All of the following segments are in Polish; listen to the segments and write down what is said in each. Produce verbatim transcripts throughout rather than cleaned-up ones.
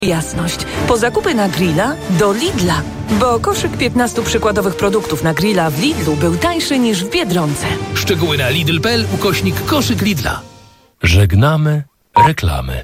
Jasność. Po zakupy na grilla do Lidla. Bo koszyk piętnastu przykładowych produktów na grilla w Lidlu był tańszy niż w Biedronce. Szczegóły na lidl kropka p l ukośnik koszyk Lidla. Żegnamy reklamy.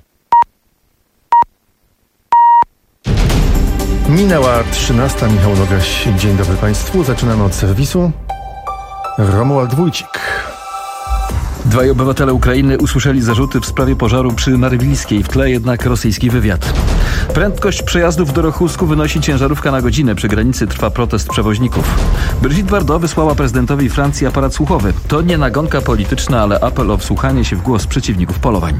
Minęła trzynasta. Michał Nogaś. Dzień dobry Państwu. Zaczynamy od serwisu. Romuald Wójcik. Dwaj obywatele Ukrainy usłyszeli zarzuty w sprawie pożaru przy Marywilskiej, w tle jednak rosyjski wywiad. Prędkość przejazdów do Rochusku wynosi ciężarówka na godzinę. Przy granicy trwa protest przewoźników. Brigitte Bardot wysłała prezydentowi Francji aparat słuchowy. To nie nagonka polityczna, ale apel o wsłuchanie się w głos przeciwników polowań.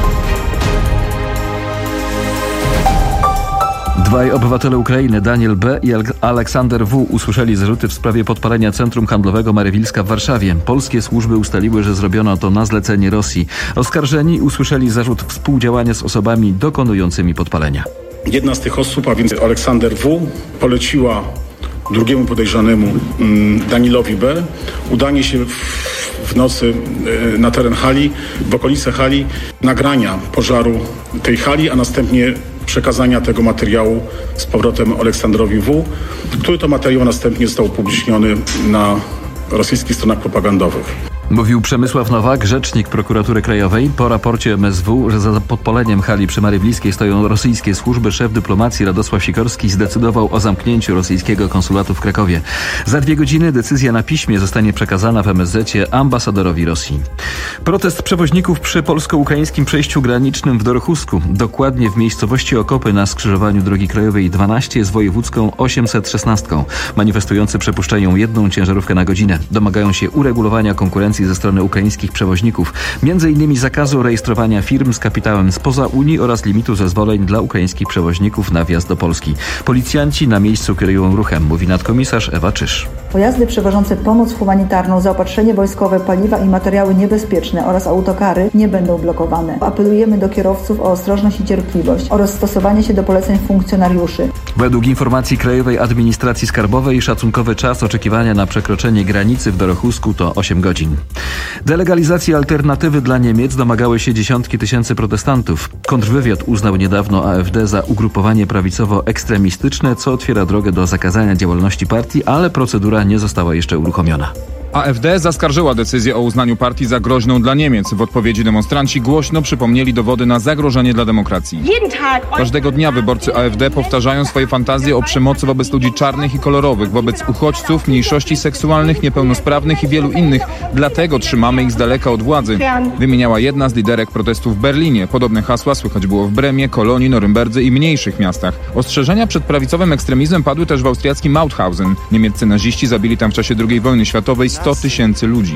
Dwaj obywatele Ukrainy, Daniel B. i Aleksander W. usłyszeli zarzuty w sprawie podpalenia centrum handlowego Marywilska w Warszawie. Polskie służby ustaliły, że zrobiono to na zlecenie Rosji. Oskarżeni usłyszeli zarzut współdziałania z osobami dokonującymi podpalenia. Jedna z tych osób, a więc Aleksander W., poleciła drugiemu podejrzanemu, Danielowi B., udanie się w, w nocy na teren hali, w okolice hali, nagrania pożaru tej hali, a następnie przekazania tego materiału z powrotem Aleksandrowi W., który to materiał następnie został upubliczniony na rosyjskich stronach propagandowych. Mówił Przemysław Nowak, rzecznik Prokuratury Krajowej. Po raporcie M S W, że za podpaleniem hali przy Marywilskiej stoją rosyjskie służby, szef dyplomacji Radosław Sikorski zdecydował o zamknięciu rosyjskiego konsulatu w Krakowie. Za dwie godziny decyzja na piśmie zostanie przekazana w M S Z-cie ambasadorowi Rosji. Protest przewoźników przy polsko-ukraińskim przejściu granicznym w Dorochusku. Dokładnie w miejscowości Okopy na skrzyżowaniu drogi krajowej dwanaście z wojewódzką osiemset szesnaście. Manifestujący przepuszczają jedną ciężarówkę na godzinę. Domagają się uregulowania konkurencji ze strony ukraińskich przewoźników, między innymi zakazu rejestrowania firm z kapitałem spoza Unii oraz limitu zezwoleń dla ukraińskich przewoźników na wjazd do Polski. Policjanci na miejscu kierują ruchem, mówi nadkomisarz Ewa Czysz. Pojazdy przewożące pomoc humanitarną, zaopatrzenie wojskowe, paliwa i materiały niebezpieczne oraz autokary nie będą blokowane. Apelujemy do kierowców o ostrożność i cierpliwość oraz stosowanie się do poleceń funkcjonariuszy. Według informacji Krajowej Administracji Skarbowej szacunkowy czas oczekiwania na przekroczenie granicy w Dorochusku to osiem godzin. Delegalizacji alternatywy dla Niemiec domagały się dziesiątki tysięcy protestantów. Kontrwywiad uznał niedawno A F D za ugrupowanie prawicowo-ekstremistyczne, co otwiera drogę do zakazania działalności partii, ale procedura nie została jeszcze uruchomiona. A F D zaskarżyła decyzję o uznaniu partii za groźną dla Niemiec. W odpowiedzi demonstranci głośno przypomnieli dowody na zagrożenie dla demokracji. Każdego dnia wyborcy A F D powtarzają swoje fantazje o przemocy wobec ludzi czarnych i kolorowych, wobec uchodźców, mniejszości seksualnych, niepełnosprawnych i wielu innych. Dlatego trzymamy ich z daleka od władzy, wymieniała jedna z liderek protestów w Berlinie. Podobne hasła słychać było w Bremie, Kolonii, Norymberdze i mniejszych miastach. Ostrzeżenia przed prawicowym ekstremizmem padły też w austriackim Mauthausen. Niemieccy naziści zabili tam w czasie drugiej wojny światowej sto tysięcy ludzi.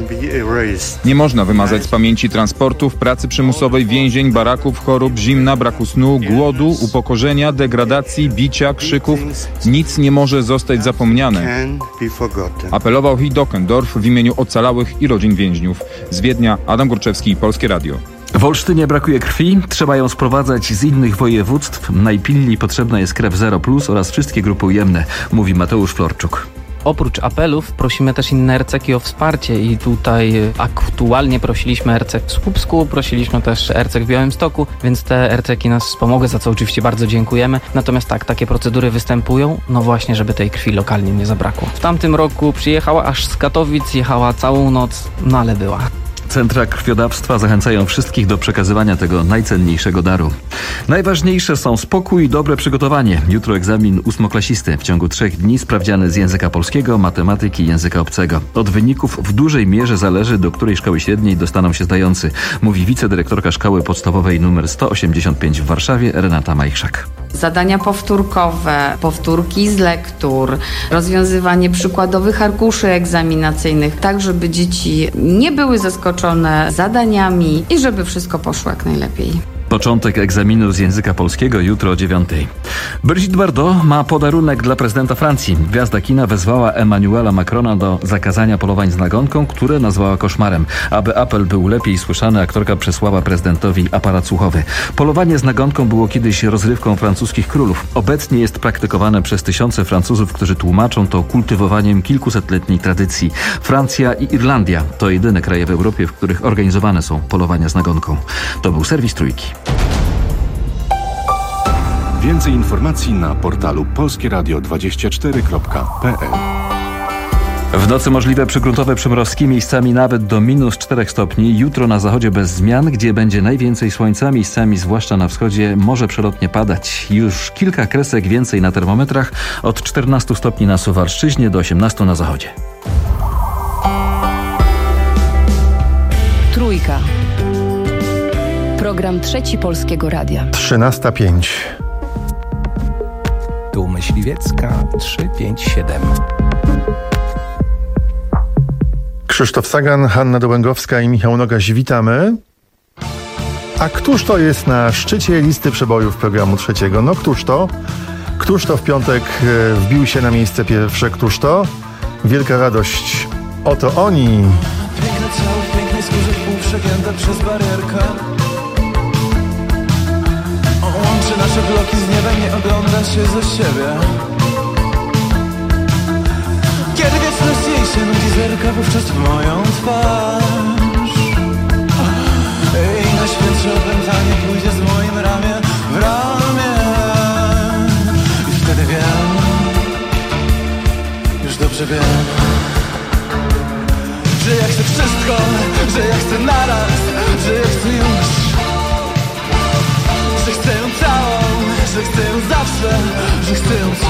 Nie można wymazać z pamięci transportów, pracy przymusowej, więzień, baraków, chorób, zimna, braku snu, głodu, upokorzenia, degradacji, bicia, krzyków. Nic nie może zostać zapomniane. Apelował Hidokendorf w imieniu ocalałych i rodzin więźniów. Z Wiednia Adam Górczewski, Polskie Radio. W Olsztynie brakuje krwi, trzeba ją sprowadzać z innych województw. Najpilniej potrzebna jest krew zero plus oraz wszystkie grupy ujemne, mówi Mateusz Florczuk. Oprócz apelów prosimy też inne R C Ki o wsparcie i tutaj aktualnie prosiliśmy R C K w Słupsku, prosiliśmy też R C K w Białymstoku, więc te R C Ki nas wspomogły, za co oczywiście bardzo dziękujemy. Natomiast tak, takie procedury występują, no właśnie, żeby tej krwi lokalnie nie zabrakło. W tamtym roku przyjechała aż z Katowic, jechała całą noc, no ale była. Centra krwiodawstwa zachęcają wszystkich do przekazywania tego najcenniejszego daru. Najważniejsze są spokój i dobre przygotowanie. Jutro egzamin ósmoklasisty. W ciągu trzech dni sprawdziany z języka polskiego, matematyki i języka obcego. Od wyników w dużej mierze zależy, do której szkoły średniej dostaną się zdający, mówi wicedyrektorka szkoły podstawowej nr sto osiemdziesiąt pięć w Warszawie Renata Majchrzak. Zadania powtórkowe, powtórki z lektur, rozwiązywanie przykładowych arkuszy egzaminacyjnych, tak żeby dzieci nie były zaskoczone zadaniami i żeby wszystko poszło jak najlepiej. Początek egzaminu z języka polskiego jutro o dziewiątej. Brigitte Bardot ma podarunek dla prezydenta Francji. Gwiazda kina wezwała Emmanuela Macrona do zakazania polowań z nagonką, które nazwała koszmarem. Aby apel był lepiej słyszany, aktorka przesłała prezydentowi aparat słuchowy. Polowanie z nagonką było kiedyś rozrywką francuskich królów. Obecnie jest praktykowane przez tysiące Francuzów, którzy tłumaczą to kultywowaniem kilkusetletniej tradycji. Francja i Irlandia to jedyne kraje w Europie, w których organizowane są polowania z nagonką. To był serwis Trójki. Więcej informacji na portalu polskieradio dwadzieścia cztery kropka p l. W nocy możliwe przygruntowe przymrozki, miejscami nawet do minus czterech stopni. Jutro na zachodzie bez zmian, gdzie będzie najwięcej słońca, miejscami zwłaszcza na wschodzie może przelotnie padać. Już kilka kresek więcej na termometrach, od czternastu stopni na Suwalszczyźnie do osiemnastu na zachodzie. Trójka. Program Trzeci Polskiego Radia. trzynasta pięć. Tu Myśliwiecka trzy pięć siedem. Krzysztof Sagan, Hanna Dołęgowska i Michał Nogaś, witamy. A któż to jest na szczycie listy przebojów programu trzeciego? No któż to? Któż to w piątek wbił się na miejsce pierwsze? Któż to? Wielka radość. Oto oni. Piękne ciało w pięknej skórze, pół przegięte przez barierkę. O, łączy nasze bloki z niebem, nie ogląda się ze siebie. Kiedy wieczność jej się nudzi, zerka wówczas w moją twarz. I na świętsze opętanie pójdzie z moim ramię w ramię. I wtedy wiem, już dobrze wiem, że ja chcę wszystko, że ja chcę naraz, że ja chcę już. Że chcę ją całą, że chcę ją zawsze, że chcę ją tu.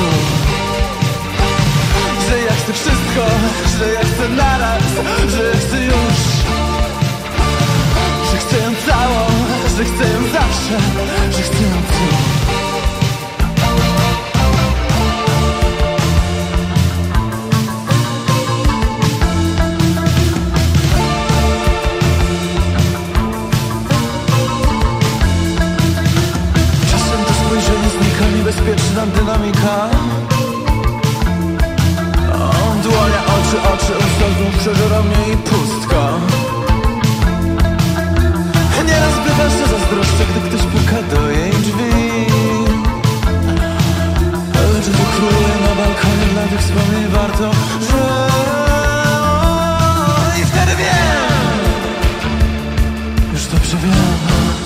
Że ja chcę wszystko, że ja chcę naraz, że ja chcę już. Że chcę ją całą, że chcę ją zawsze, że chcę ją tu. Czasem to spojrzenie znika, niebezpieczna dynamika. Dłonia, oczy, oczy, usta znów przeżera mnie i pustka. Nieraz bywa, że zazdroszczę, gdy ktoś puka do jej drzwi. Lecz gdy króluje na balkonie, dla tych wspomnień warto, że... I wtedy wiem, już dobrze wiem,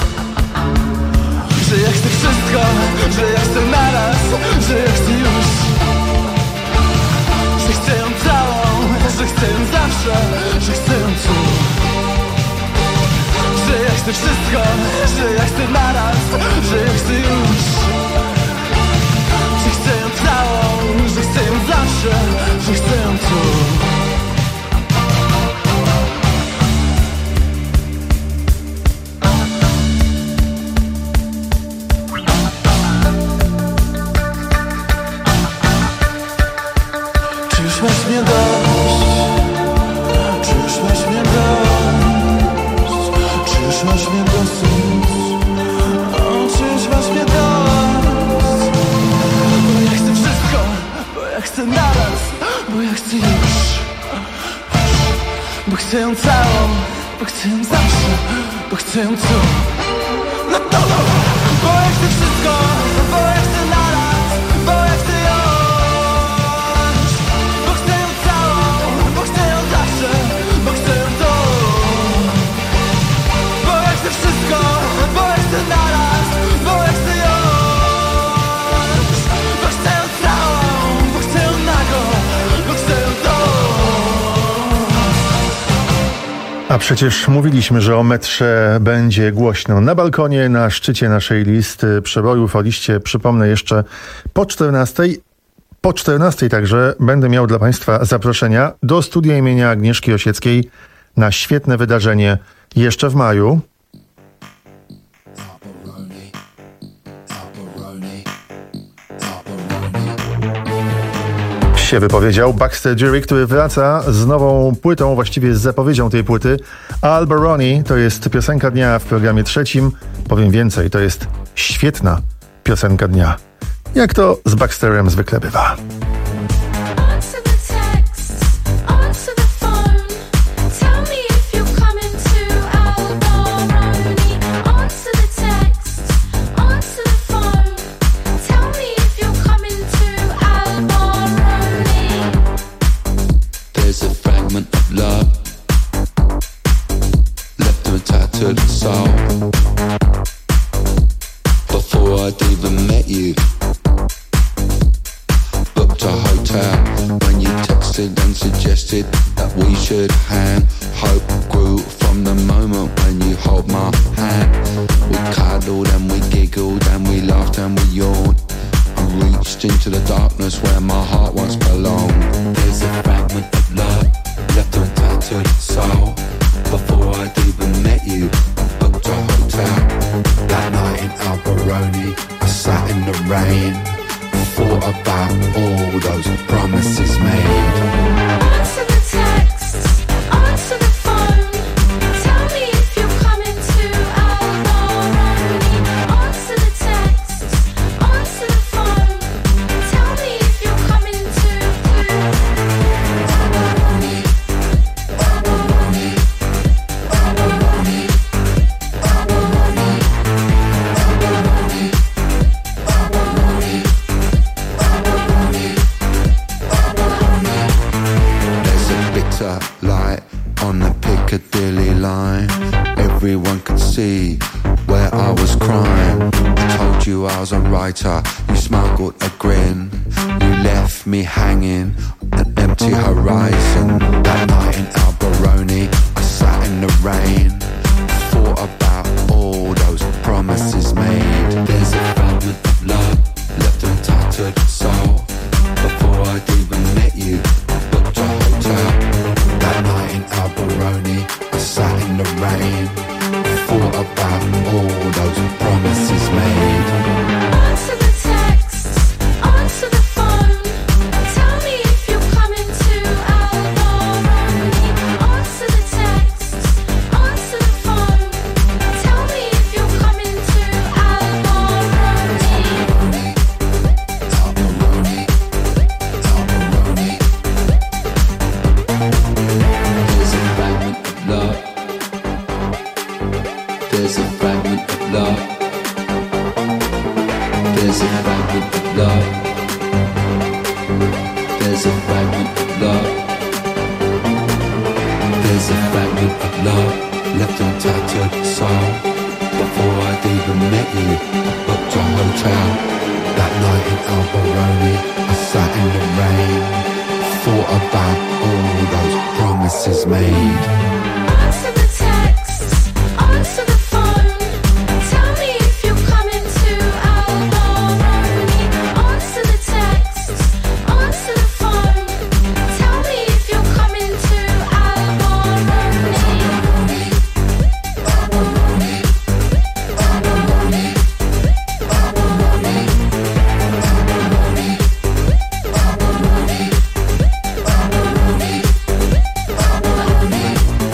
że ja chcę wszystko, że ja chcę naraz, że ja chcę już. Że chcę ją całą, że chcę ją zawsze, że chcę ją tu. Że ja chcę wszystko, że ja chcę naraz, że ja chcę już. Że chcę ją całą, że chcę ją zawsze, że chcę ją tu. Masz mnie dość, czy już masz mnie dość, czy już masz mnie dosyć, o, czy już masz mnie dość. Bo ja chcę wszystko, bo ja chcę naraz, bo ja chcę już. Bo chcę ją całą, bo chcę ją zawsze, bo chcę ją tu. No to no, bo ja chcę wszystko, bo ja chcę naraz, bo ja chcę ją. Bo chcę ją to, bo ja chcę wszystko, bo ja chcę naraz, bo ja chcę ją. Bo chcę ją całą, bo chcę ją nago, bo chcę ją to. A przecież mówiliśmy, że o metrze będzie głośno na balkonie, na szczycie naszej listy przebojów. O liście przypomnę jeszcze po czternastej. Po czternastej także będę miał dla Państwa zaproszenia do studia imienia Agnieszki Osieckiej na świetne wydarzenie jeszcze w maju. Się wypowiedział Baxter Jury, który wraca z nową płytą, właściwie z zapowiedzią tej płyty. Albaroni to jest piosenka dnia w programie trzecim. Powiem więcej, to jest świetna piosenka dnia. Jak to z Baxterem zwykle bywa. To the soul. Before I'd even met you. Booked a hotel when you texted and suggested that we should hang. Hope grew from the moment when you hold my hand. We cuddled and we giggled and we laughed and we yawned. I reached into the darkness where my heart once belonged. There's a fragment of love left untied to the soul. Before I'd even met you, I booked a hotel. That night in Alberoni, I sat in the rain, thought about all those promises made. Answer the texts, answer the phone. Tell me if you're coming to Alberoni. Answer the texts, answer the phone. Tell me if you're coming to Alberoni. Alberoni. Alberoni. Alberoni. Alberoni. There's a bitter light on the Piccadilly line. Everyone could see where I was crying. I told you I was a writer, you smuggled a grin. You left me hanging, an empty horizon. That night in Alberoni, I sat in the rain, thought about all those promises made. There's a fragment of love left untied to the soul. Before I'd even met you, I booked a hotel. That night in Alberoni, I sat in the rain, thought about all those promises made. Answer the texts, answer the phone. Tell me if you're coming to Alberoni. Answer the texts, answer the phone. Tell me if you're coming to Alberoni. Alberoni, Alberoni. There's a fragment of love. There's a fragment of love. There's a fragment of love. There's a fragment of love. There's a fragment of love left untied to the soul. Before I'd even met you, I booked a hotel. That night in Alberoni, I sat in the rain, thought about all those promises made. Answer the texts, answer the phone. Tell me if you're coming to Alberoni. Answer the texts, answer the phone. Tell me if you're coming to Alberoni. Alberoni, Alberoni, Alberoni, Alberoni, Alberoni, Alberoni, Alberoni, Alberoni.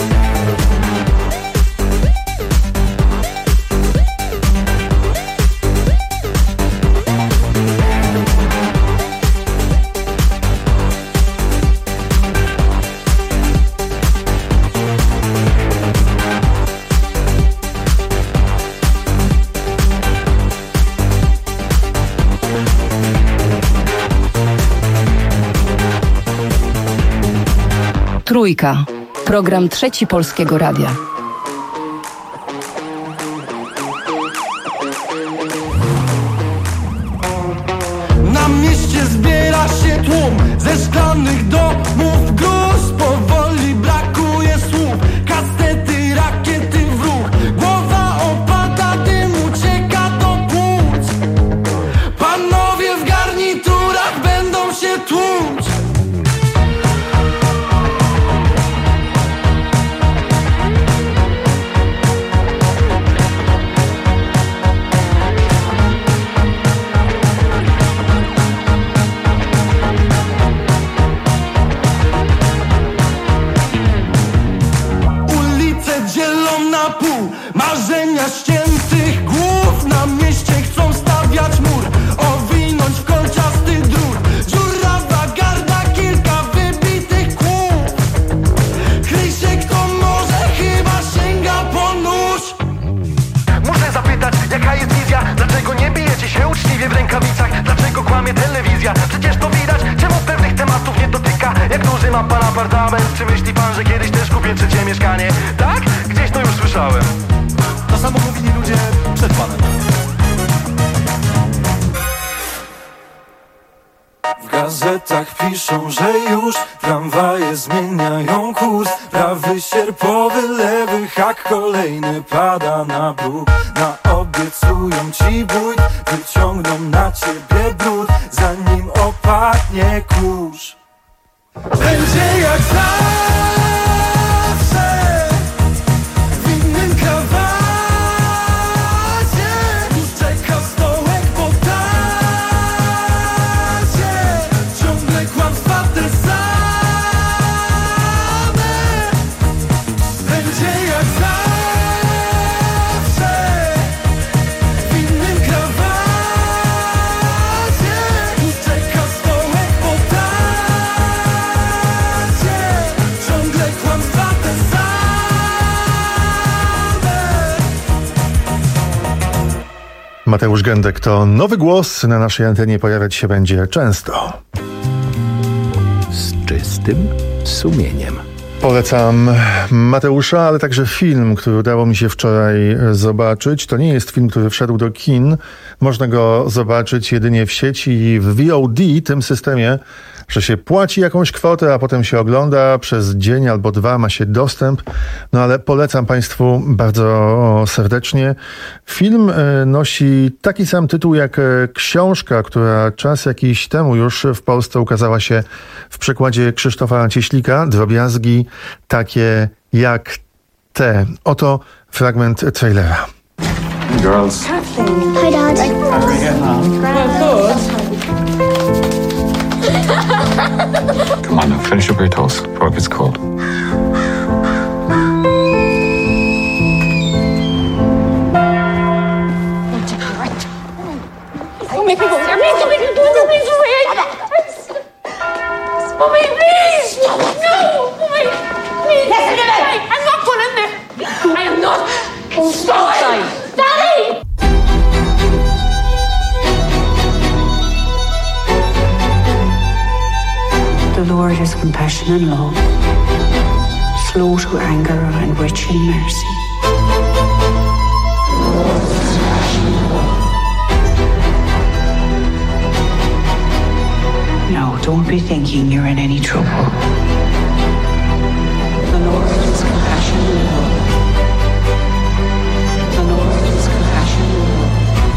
Trójka. Program Trzeci Polskiego Radia. Na mieście zbiera się tłum ze szklanych domów, gruz. Powoli brakuje słów, kastety, rakiety w ruch. Głowa opada, dym ucieka do płuc. Panowie w garniturach będą się tłuc. Marzenia ściętych głów na mieście chcą stawiać mur, owinąć w kolczasty drut. Dziurawa garda, kilka wybitych kłów. Kryj się kto może, chyba sięga po nóż. Muszę zapytać, jaka jest wizja? Dlaczego nie bijecie się uczciwie w rękawicach? Dlaczego kłamie telewizja? Przecież to widać, czemu pewnych tematów nie dotyka. Jak duży ma pan apartament? Czy myśli pan, że kiedyś też kupię trzecie mieszkanie? Tak? Gdzieś to już słyszałem. To samo mówili ludzie przed panem. gazetach piszą, że już tramwaje zmieniają kurs. Prawy sierpowy, lewy hak, kolejny pada na bruk. Naobiecują ci bójt, wyciągną na ciebie brud, zanim opadnie kurz. Będzie jak zawsze w innym krawacie, już czeka stołek po tacie. Ciągle kłamstwa te same. Będzie jak zawsze w innym krawacie, już czeka stołek po tacie. Ciągle kłamstwa te same. Mateusz Gędek to nowy głos, na naszej antenie pojawiać się będzie często. Z czystym sumieniem. Polecam Mateusza, ale także film, który udało mi się wczoraj zobaczyć. To nie jest film, który wszedł do kin. Można go zobaczyć jedynie w sieci i w V O D, tym systemie, że się płaci jakąś kwotę, a potem się ogląda przez dzień albo dwa, ma się dostęp. No ale polecam Państwu bardzo serdecznie. Film nosi taki sam tytuł jak książka, która czas jakiś temu już w Polsce ukazała się w przekładzie Krzysztofa Cieślika. Drobiazgi takie jak te. Oto fragment trailera. Girls. Hi, Dad. How are you getting on? Come on now, finish up your toast before it gets cold. Make me go there. Please don't make me do it. Please don't make me. Mommy, please. No. Mommy, please. Listen to me. I'm not going in there. I am not. Stop. Daddy. The Lord is compassion and love, slow to anger and rich in mercy. No, don't be thinking you're in any trouble. The Lord is compassion and love. The Lord is compassion and love.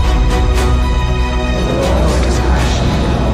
The Lord is compassion and love.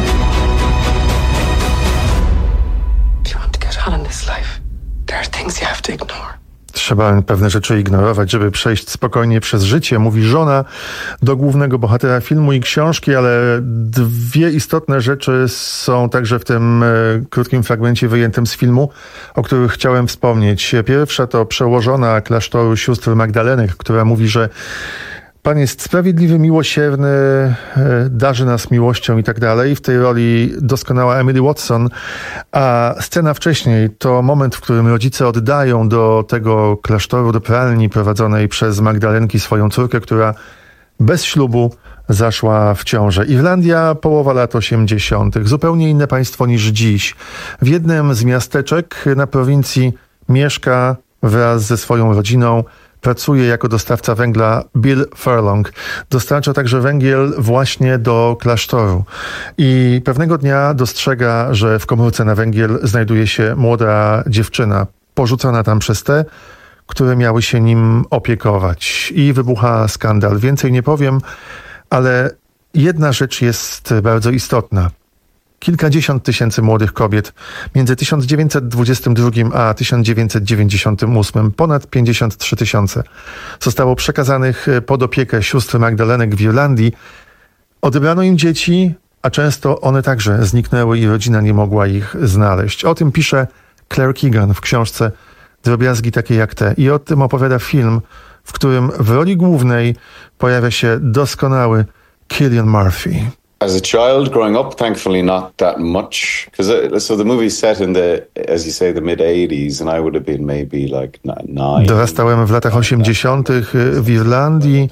If you want to get on in this life, there are things you have to ignore. Trzeba pewne rzeczy ignorować, żeby przejść spokojnie przez życie, mówi żona do głównego bohatera filmu i książki, ale dwie istotne rzeczy są także w tym e, krótkim fragmencie wyjętym z filmu, o których chciałem wspomnieć. Pierwsza to przełożona klasztoru sióstr Magdalenek, która mówi, że Pan jest sprawiedliwy, miłosierny, darzy nas miłością i tak dalej. W tej roli doskonała Emily Watson, a scena wcześniej to moment, w którym rodzice oddają do tego klasztoru, do pralni prowadzonej przez Magdalenki swoją córkę, która bez ślubu zaszła w ciążę. Irlandia, połowa lat osiemdziesiątych. Zupełnie inne państwo niż dziś. W jednym z miasteczek na prowincji mieszka wraz ze swoją rodziną, pracuje jako dostawca węgla Bill Furlong. Dostarcza także węgiel właśnie do klasztoru. I pewnego dnia dostrzega, że w komórce na węgiel znajduje się młoda dziewczyna, porzucona tam przez te, które miały się nim opiekować. I wybucha skandal. Więcej nie powiem, ale jedna rzecz jest bardzo istotna. Kilkadziesiąt tysięcy młodych kobiet między tysiąc dziewięćset dwudziestym drugim a tysiąc dziewięćset dziewięćdziesiątym ósmym, ponad pięćdziesiąt trzy tysiące, zostało przekazanych pod opiekę sióstr Magdalenek w Irlandii. Odebrano im dzieci, a często one także zniknęły i rodzina nie mogła ich znaleźć. O tym pisze Claire Keegan w książce Drobiazgi takie jak te. I o tym opowiada film, w którym w roli głównej pojawia się doskonały Cillian Murphy. As a child growing up, thankfully not that much, because so the movie's set in the, as you say, the mid eighties, and I would have been maybe like nine. Dorastałem w latach osiemdziesiątych w Irlandii.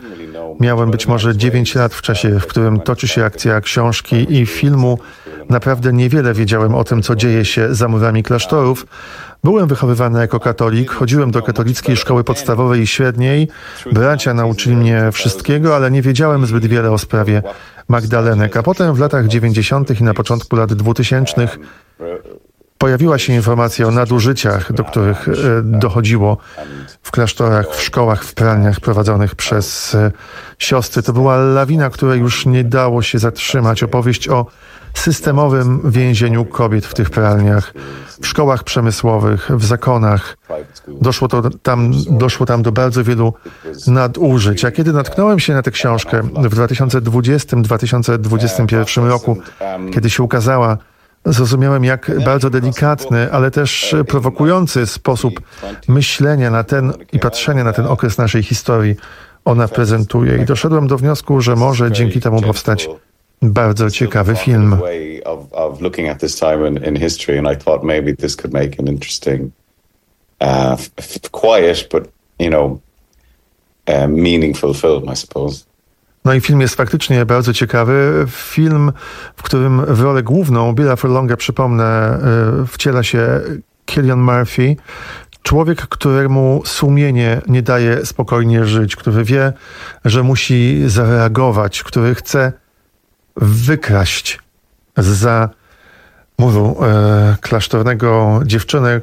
Miałem być może dziewięć lat w czasie, w którym toczy się akcja książki i filmu. Naprawdę niewiele wiedziałem o tym, co dzieje się za murami klasztorów. Byłem wychowywany jako katolik, chodziłem do katolickiej szkoły podstawowej i średniej. Bracia nauczyli mnie wszystkiego, ale nie wiedziałem zbyt wiele o sprawie Magdalenek. A potem w latach dziewięćdziesiątych i na początku lat dwutysięcznych pojawiła się informacja o nadużyciach, do których dochodziło w klasztorach, w szkołach, w pralniach prowadzonych przez siostry. To była lawina, której już nie dało się zatrzymać. Opowieść o systemowym więzieniu kobiet w tych pralniach, w szkołach przemysłowych, w zakonach. Doszło, to tam, doszło tam do bardzo wielu nadużyć. A kiedy natknąłem się na tę książkę w dwa tysiące dwudziestym do dwa tysiące dwudziestego pierwszego roku, kiedy się ukazała, zrozumiałem, jak bardzo delikatny, ale też prowokujący sposób myślenia na ten i patrzenia na ten okres naszej historii ona prezentuje. I doszedłem do wniosku, że może dzięki temu powstać bardzo ciekawy film. No i film jest faktycznie bardzo ciekawy. Film, w którym w rolę główną Billa Furlonga, przypomnę, wciela się Cillian Murphy. Człowiek, któremu sumienie nie daje spokojnie żyć, który wie, że musi zareagować, który chce wykraść zza muru e, klasztornego dziewczynę,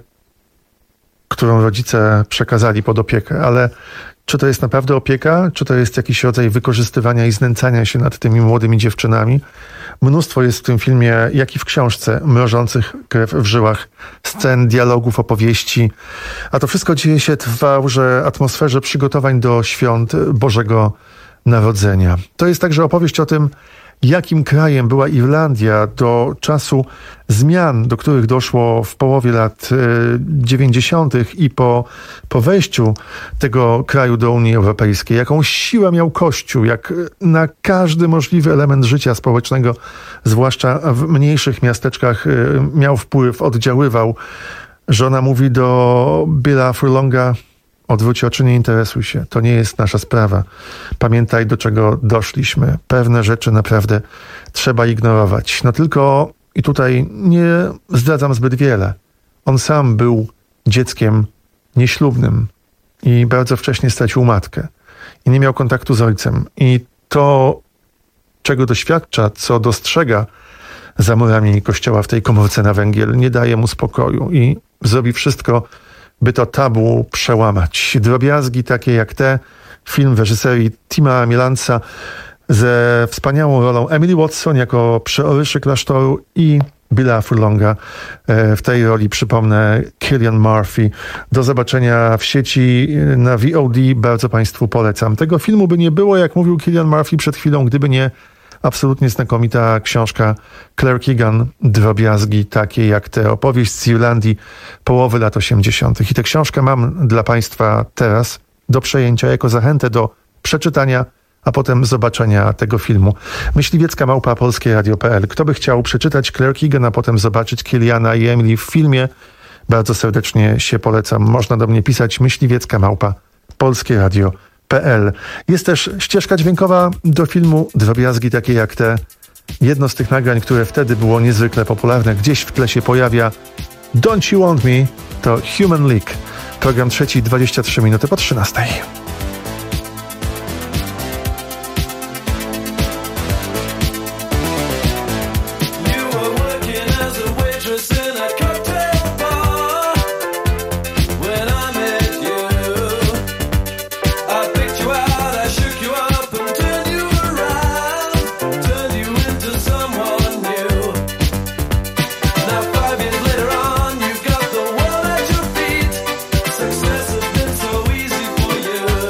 którą rodzice przekazali pod opiekę. Ale czy to jest naprawdę opieka? Czy to jest jakiś rodzaj wykorzystywania i znęcania się nad tymi młodymi dziewczynami? Mnóstwo jest w tym filmie, jak i w książce, mrożących krew w żyłach, scen, dialogów, opowieści. A to wszystko dzieje się w aurze, atmosferze przygotowań do świąt Bożego Narodzenia. To jest także opowieść o tym, jakim krajem była Irlandia do czasu zmian, do których doszło w połowie lat dziewięćdziesiątych i po, po wejściu tego kraju do Unii Europejskiej. Jaką siłę miał Kościół, jak na każdy możliwy element życia społecznego, zwłaszcza w mniejszych miasteczkach, miał wpływ, oddziaływał. Żona mówi do Billa Furlonga: odwróć oczy, nie interesuj się. To nie jest nasza sprawa. Pamiętaj, do czego doszliśmy. Pewne rzeczy naprawdę trzeba ignorować. No tylko, i tutaj nie zdradzam zbyt wiele, on sam był dzieckiem nieślubnym i bardzo wcześnie stracił matkę. I nie miał kontaktu z ojcem. I to, czego doświadcza, co dostrzega za murami kościoła w tej komórce na węgiel, nie daje mu spokoju. I zrobi wszystko, by to tabu przełamać. Drobiazgi takie jak te, film w reżyserii Tima Mielansa ze wspaniałą rolą Emily Watson jako przeoryszy klasztoru i Billa Furlonga w tej roli, przypomnę, Cillian Murphy. Do zobaczenia w sieci na V O D. Bardzo Państwu polecam. Tego filmu by nie było, jak mówił Cillian Murphy przed chwilą, gdyby nie absolutnie znakomita książka Claire Keegan, Drobiazgi takie jak te, opowieść z Irlandii połowy lat osiemdziesiątych. I tę książkę mam dla Państwa teraz do przejęcia jako zachętę do przeczytania, a potem zobaczenia tego filmu. Myśliwiecka małpa polskie radio kropka p l. Kto by chciał przeczytać Claire Keegan, a potem zobaczyć Cilliana i Emily w filmie, bardzo serdecznie się polecam. Można do mnie pisać myśliwiecka małpa polskie radio kropka p l. Jest też ścieżka dźwiękowa do filmu Drobiazgi takie jak te. Jedno z tych nagrań, które wtedy było niezwykle popularne, gdzieś w tle się pojawia Don't You Want Me, to Human League. Program trzeci, dwadzieścia trzy minuty po trzynastej. Success has been so easy for you.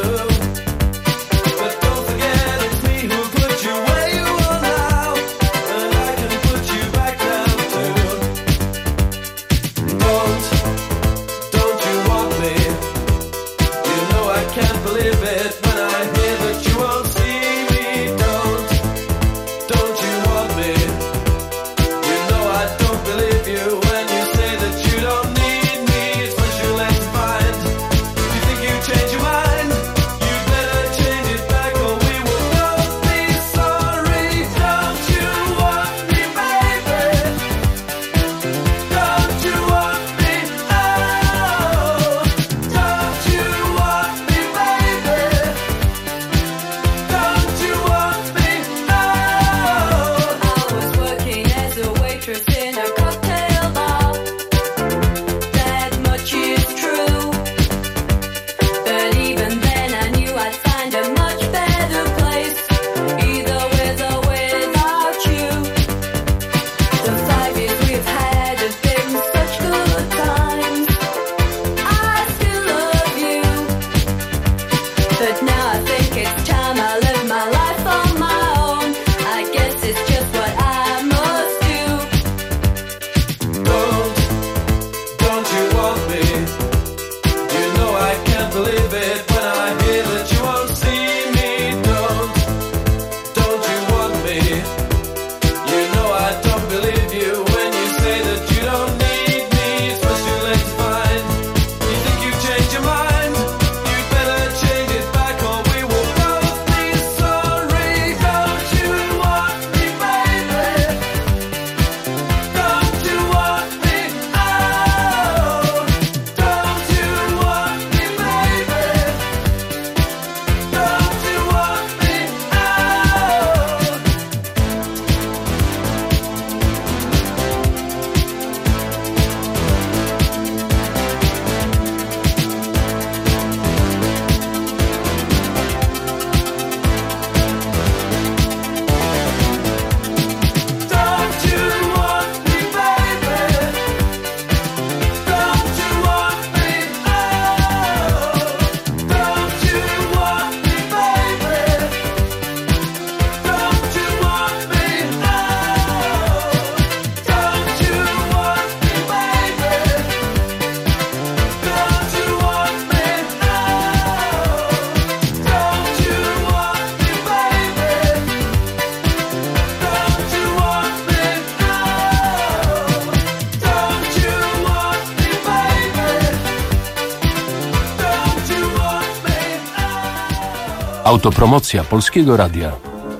Autopromocja Polskiego Radia.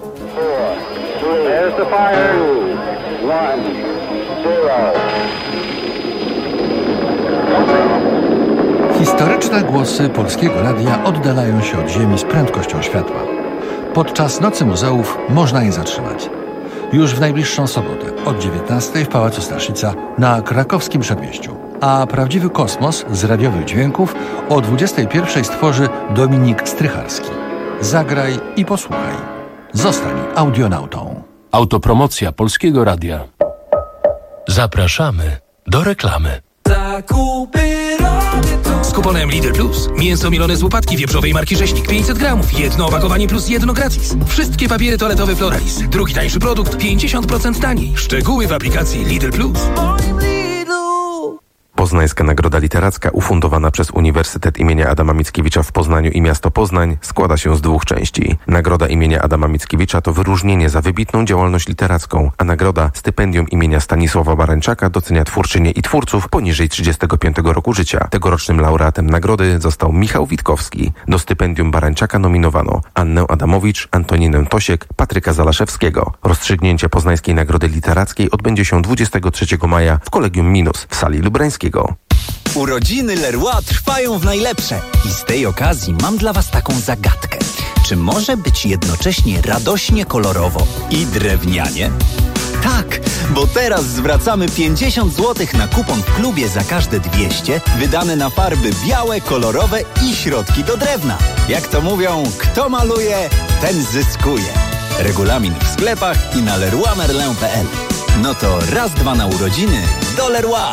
Historyczne głosy Polskiego Radia oddalają się od Ziemi z prędkością światła. Podczas Nocy Muzeów można je zatrzymać. Już w najbliższą sobotę od dziewiętnastej w Pałacu Staszica na krakowskim Przedmieściu. A prawdziwy kosmos z radiowych dźwięków o dwudziestej pierwszej stworzy Dominik Strycharski. Zagraj i posłuchaj. Zostań audionautą. Autopromocja Polskiego Radia. Zapraszamy do reklamy. Z kuponem Lidl Plus. Mięso mielone z łopatki wieprzowej marki Rzeźnik pięćset gramów. Jedno opakowanie plus jedno gratis. Wszystkie papiery toaletowe Floralis. Drugi tańszy produkt pięćdziesiąt procent taniej. Szczegóły w aplikacji Lidl Plus. Poznańska Nagroda Literacka ufundowana przez Uniwersytet imienia Adama Mickiewicza w Poznaniu i miasto Poznań składa się z dwóch części. Nagroda imienia Adama Mickiewicza to wyróżnienie za wybitną działalność literacką, a nagroda stypendium imienia Stanisława Barańczaka docenia twórczynie i twórców poniżej trzydziestego piątego roku życia. Tegorocznym laureatem nagrody został Michał Witkowski. Do stypendium Barańczaka nominowano Annę Adamowicz, Antoninę Tosiek, Patryka Zalaszewskiego. Rozstrzygnięcie Poznańskiej Nagrody Literackiej odbędzie się dwudziestego trzeciego maja w Kolegium Minus w sali Lubrańskiej. Urodziny Leroy trwają w najlepsze i z tej okazji mam dla Was taką zagadkę. Czy może być jednocześnie radośnie, kolorowo i drewnianie? Tak, bo teraz zwracamy pięćdziesiąt złotych na kupon w klubie za każde dwieście wydane na farby białe, kolorowe i środki do drewna. Jak to mówią, kto maluje, ten zyskuje. Regulamin w sklepach i na leroy merlin kropka p l. No to raz, dwa na urodziny do Leroy.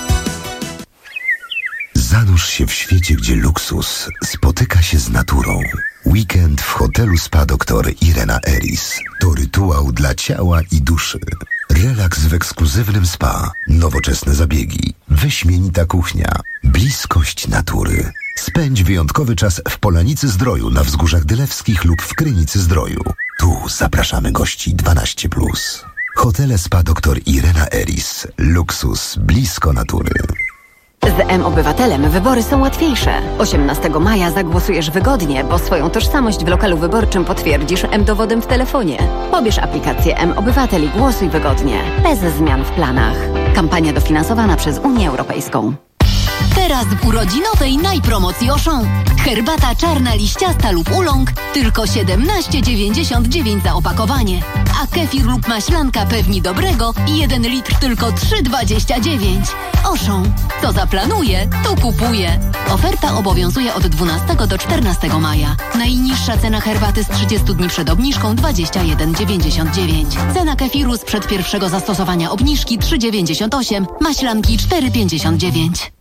Zanurz się w świecie, gdzie luksus spotyka się z naturą. Weekend w hotelu Spa Doktor Irena Eris to rytuał dla ciała i duszy. Relaks w ekskluzywnym spa, nowoczesne zabiegi, wyśmienita kuchnia, bliskość natury. Spędź wyjątkowy czas w Polanicy Zdroju na Wzgórzach Dylewskich lub w Krynicy Zdroju. Tu zapraszamy gości dwanaście plus. Hotele Spa Doktor Irena Eris. Luksus blisko natury. Z M-Obywatelem wybory są łatwiejsze. osiemnastego maja zagłosujesz wygodnie, bo swoją tożsamość w lokalu wyborczym potwierdzisz M-Dowodem w telefonie. Pobierz aplikację M-Obywatel i głosuj wygodnie, bez zmian w planach. Kampania dofinansowana przez Unię Europejską. Teraz w urodzinowej najpromocji Auchan. Herbata czarna liściasta lub oolong tylko siedemnaście dziewięćdziesiąt dziewięć za opakowanie. A kefir lub maślanka pewni dobrego jeden litr tylko trzy dwadzieścia dziewięć. Auchan. Co zaplanuje, to kupuje. Oferta obowiązuje od dwunastego do czternastego maja. Najniższa cena herbaty z trzydziestu dni przed obniżką dwadzieścia jeden dziewięćdziesiąt dziewięć. Cena kefiru sprzed pierwszego zastosowania obniżki trzy dziewięćdziesiąt osiem. Maślanki cztery pięćdziesiąt dziewięć.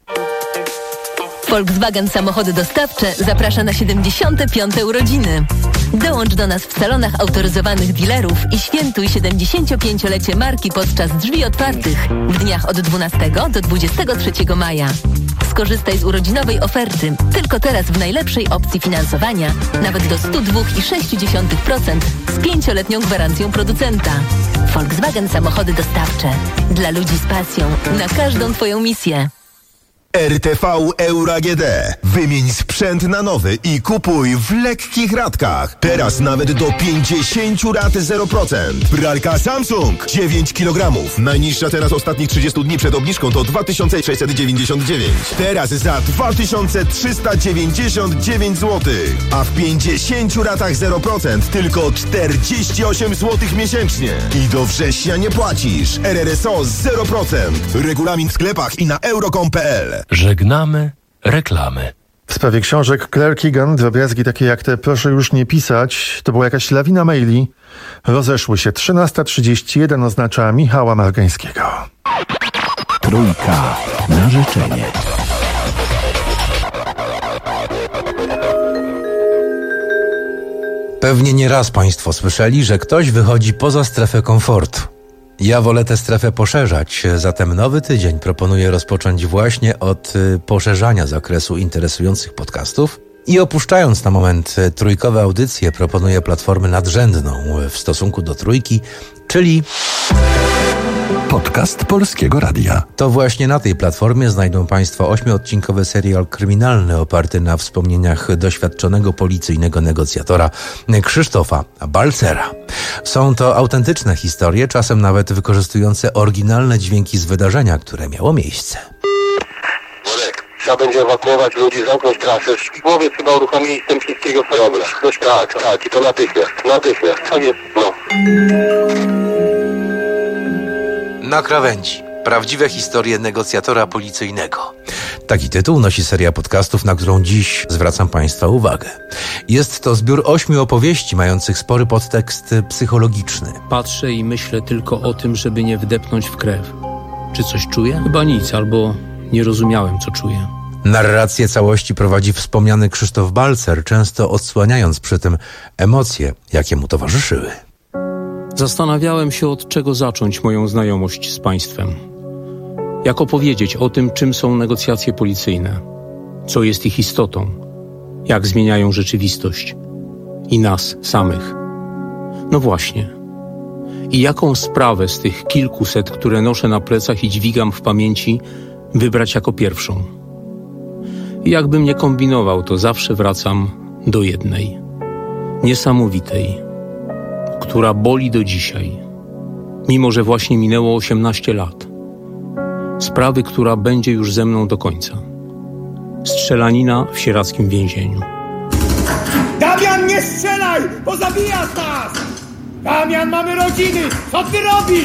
Volkswagen Samochody Dostawcze zaprasza na siedemdziesiąte piąte urodziny. Dołącz do nas w salonach autoryzowanych dealerów i świętuj siedemdziesięciopięciolecie marki podczas drzwi otwartych w dniach od dwunastego do dwudziestego trzeciego maja. Skorzystaj z urodzinowej oferty tylko teraz w najlepszej opcji finansowania, nawet do sto dwa i sześć dziesiątych procent z pięcioletnią gwarancją producenta. Volkswagen Samochody Dostawcze. Dla ludzi z pasją na każdą Twoją misję. R T V Euro A G D. Wymień sprzęt na nowy i kupuj w lekkich ratkach. Teraz nawet do pięćdziesiąt rat zero procent. Pralka Samsung dziewięć kilogramów. Najniższa teraz ostatnich trzydziestu dni przed obniżką to dwa tysiące sześćset dziewięćdziesiąt dziewięć. Teraz za dwa tysiące trzysta dziewięćdziesiąt dziewięć złotych. A w pięćdziesięciu ratach zero procent tylko czterdzieści osiem złotych miesięcznie. I do września nie płacisz. R R S O zero procent. Regulamin w sklepach i na euro kropka com kropka p l. Żegnamy reklamy. W sprawie książek Claire Keegan drobiazgi takie jak te proszę już nie pisać. To była jakaś lawina maili. Rozeszły się. trzynasta trzydzieści jeden oznacza Michała Margańskiego. Trójka na życzenie. Pewnie nie raz Państwo słyszeli, że ktoś wychodzi poza strefę komfortu. Ja wolę tę strefę poszerzać, zatem nowy tydzień proponuję rozpocząć właśnie od poszerzania zakresu interesujących podcastów i opuszczając na moment trójkowe audycje, proponuję platformę nadrzędną w stosunku do trójki, czyli Podcast Polskiego Radia. To właśnie na tej platformie znajdą Państwo ośmiodcinkowy serial kryminalny oparty na wspomnieniach doświadczonego policyjnego negocjatora Krzysztofa Balcera. Są to autentyczne historie, czasem nawet wykorzystujące oryginalne dźwięki z wydarzenia, które miało miejsce. Trzeba będzie ewakuować ludzi, zamknąć trasę. Śmigłowiec chyba uruchomili Stępińskiego. Dobra, dość tak, tak, i to natychmiast, natychmiast. Tak jest, no. Na krawędzi. Prawdziwe historie negocjatora policyjnego. Taki tytuł nosi seria podcastów, na którą dziś zwracam Państwa uwagę. Jest to zbiór ośmiu opowieści mających spory podtekst psychologiczny. Patrzę i myślę tylko o tym, żeby nie wdepnąć w krew. Czy coś czuję? Chyba nic, albo nie rozumiałem, co czuję. Narrację całości prowadzi wspomniany Krzysztof Balcer, często odsłaniając przy tym emocje, jakie mu towarzyszyły. Zastanawiałem się, od czego zacząć moją znajomość z państwem. Jak opowiedzieć o tym, czym są negocjacje policyjne, co jest ich istotą, jak zmieniają rzeczywistość i nas samych. No właśnie. I jaką sprawę z tych kilkuset, które noszę na plecach i dźwigam w pamięci, wybrać jako pierwszą. I jakbym nie kombinował, to zawsze wracam do jednej, niesamowitej, która boli do dzisiaj, mimo że właśnie minęło osiemnaście lat. Sprawy, która będzie już ze mną do końca. Strzelanina w sieradzkim więzieniu. Damian, nie strzelaj, bo zabijasz nas! Damian, mamy rodziny, co ty robisz?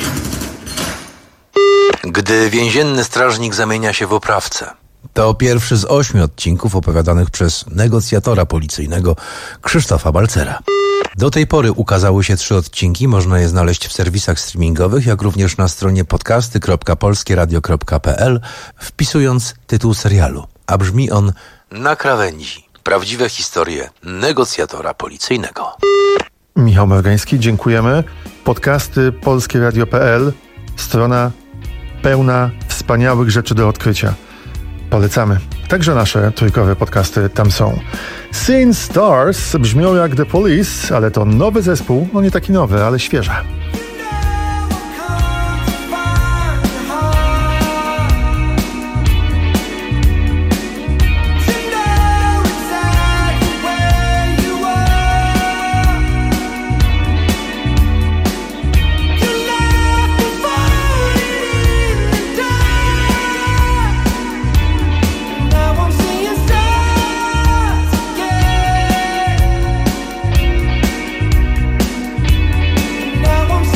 Gdy więzienny strażnik zamienia się w oprawcę. To pierwszy z ośmiu odcinków opowiadanych przez negocjatora policyjnego Krzysztofa Balcera. Do tej pory ukazały się trzy odcinki, można je znaleźć w serwisach streamingowych, jak również na stronie podcasty kropka polskie radio kropka p l, wpisując tytuł serialu, a brzmi on Na krawędzi. Prawdziwe historie negocjatora policyjnego. Michał Morgański, dziękujemy. Podcasty polskie radio kropka p l, strona pełna wspaniałych rzeczy do odkrycia. Polecamy. Także nasze trójkowe podcasty tam są. Seeing Stars brzmią jak The Police, ale to nowy zespół, no nie taki nowy, ale świeży. Now I'm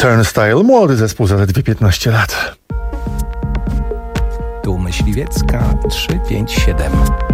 Turnstile, młody zespół, zaledwie piętnaście lat. Tu Myśliwiecka trzy pięć siedem.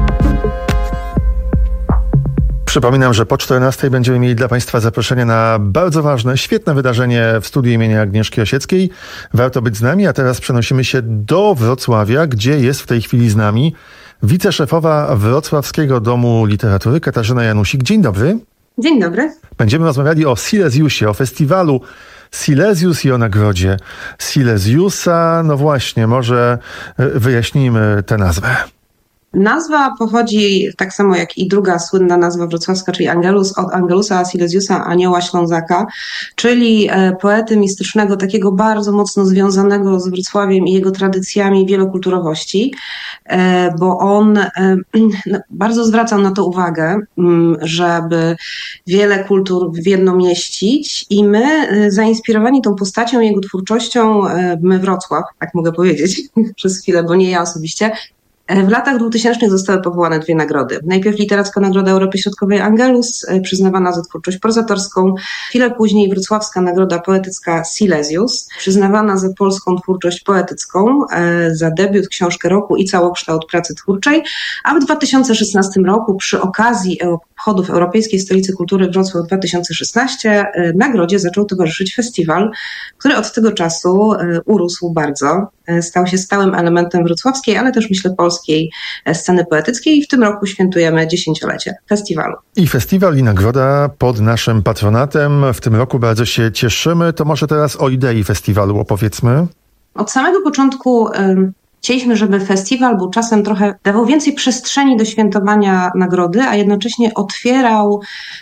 Przypominam, że po czternastej będziemy mieli dla Państwa zaproszenie na bardzo ważne, świetne wydarzenie w studiu imienia Agnieszki Osieckiej. Warto być z nami, a teraz przenosimy się do Wrocławia, gdzie jest w tej chwili z nami wiceszefowa Wrocławskiego Domu Literatury Katarzyna Janusik. Dzień dobry. Dzień dobry. Będziemy rozmawiali o Silesiusie, o festiwalu Silesius i o nagrodzie Silesiusa. No właśnie, może wyjaśnijmy tę nazwę. Nazwa pochodzi, tak samo jak i druga słynna nazwa wrocławska, czyli Angelus, od Angelusa Silesiusa, Anioła Ślązaka, czyli poety mistycznego, takiego bardzo mocno związanego z Wrocławiem i jego tradycjami wielokulturowości, bo on bardzo zwracał na to uwagę, żeby wiele kultur w jedno mieścić, i my, zainspirowani tą postacią, jego twórczością, my Wrocław, tak mogę powiedzieć przez chwilę, bo nie ja osobiście, w latach dwutysięcznych zostały powołane dwie nagrody. Najpierw Literacka Nagroda Europy Środkowej Angelus, przyznawana za twórczość prozatorską. Chwilę później Wrocławska Nagroda Poetycka Silesius, przyznawana za polską twórczość poetycką, za debiut, książkę roku i całokształt pracy twórczej. A w dwa tysiące szesnastym roku, przy okazji obchodów Europejskiej Stolicy Kultury Wrocław dwa tysiące szesnaście, nagrodzie zaczął towarzyszyć festiwal, który od tego czasu urósł bardzo. Stał się stałym elementem wrocławskiej, ale też myślę polskiej sceny poetyckiej, i w tym roku świętujemy dziesięciolecie festiwalu. I festiwal, i nagroda pod naszym patronatem. W tym roku bardzo się cieszymy. To może teraz o idei festiwalu opowiedzmy. Od samego początku y- Chcieliśmy, żeby festiwal był czasem trochę, dawał więcej przestrzeni do świętowania nagrody, a jednocześnie otwierał